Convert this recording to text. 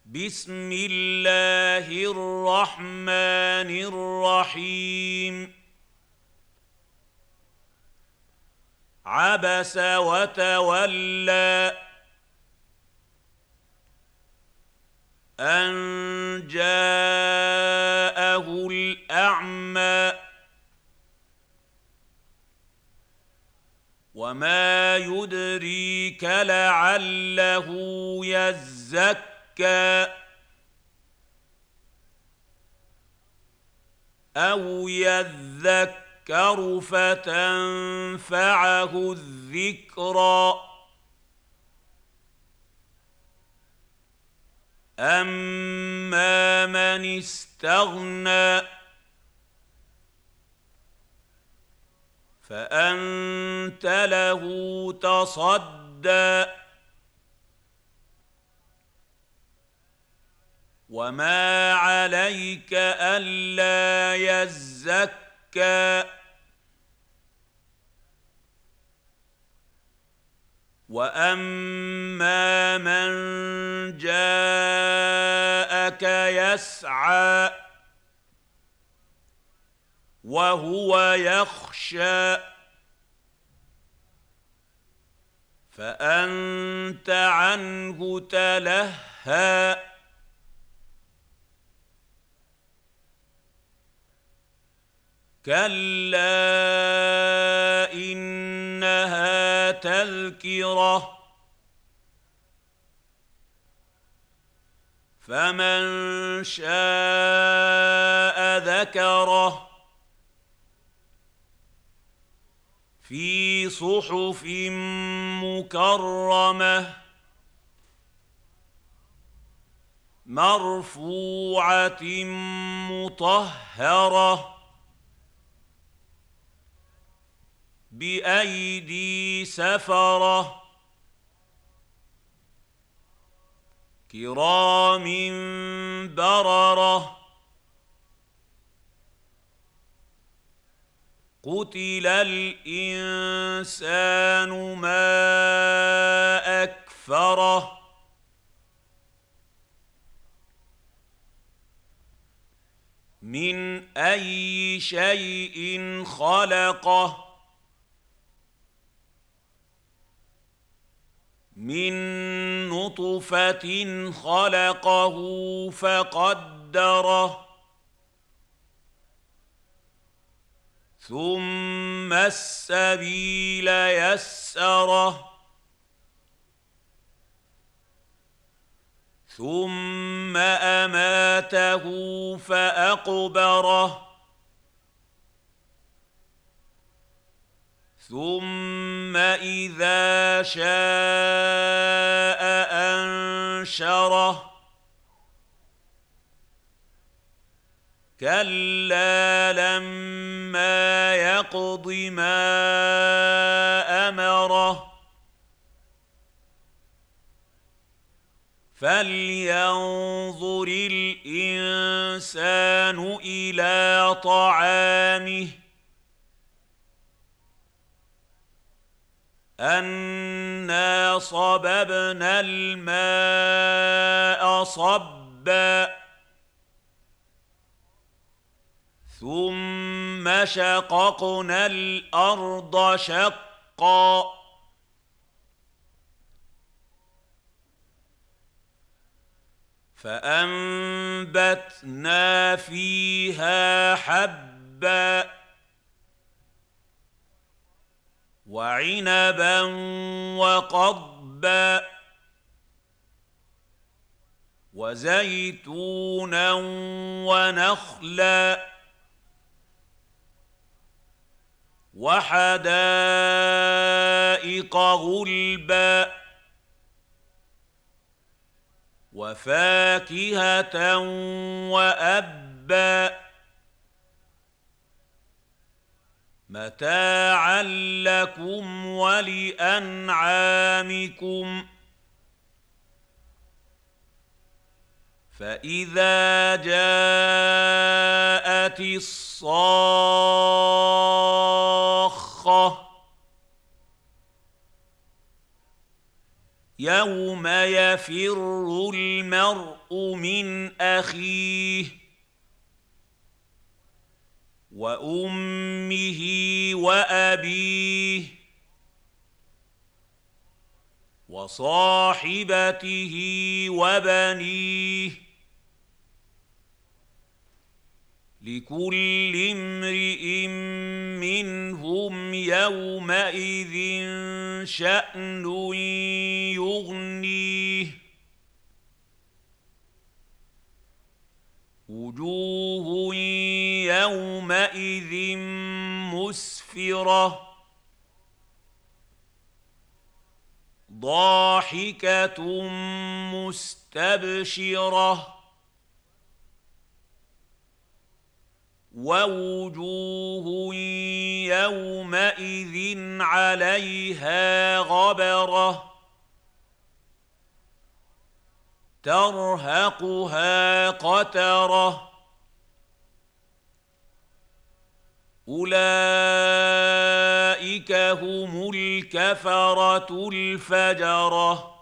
بسم الله الرحمن الرحيم عبس وتولى أن جاءه الأعمى وما يدريك لعله يزكى أو يذكر فتنفعه الذكرى أما من استغنى فأنت له تصدى وما عليك ألا يزكى وأما من جاءك يسعى وهو يخشى فأنت عنه تلهى كلا إنها تذكرة فمن شاء ذكره في صحف مكرمة مرفوعة مطهرة بأيدي سفرة كرام بررة قتل الإنسان ما أكفره من أي شيء خلقه من نطفة خلقه فقدره ثم السبيل يسره ثم أماته فأقبره ثم إذا شاء أنشره كلا لما يقض ما أمره فلينظر الإنسان إلى طعامه أنا صببنا الماء صبا ثم شققنا الأرض شقا فأنبتنا فيها حبا وعنبا وقضبا وزيتونا ونخلا وحدائق غلبا وفاكهة وأبا متاعا لكم ولأنعامكم فإذا جاءت الصاخة يوم يفر المرء من أخيه وأمه وأبيه وصاحبته وبنيه لكل امرئ منهم يومئذ شأن يغنيه وجوه يومئذ مسفرة ضاحكة مستبشرة ووجوه يومئذ عليها غبرة ترهقها قترة أولئك هم الكفرة الفجرة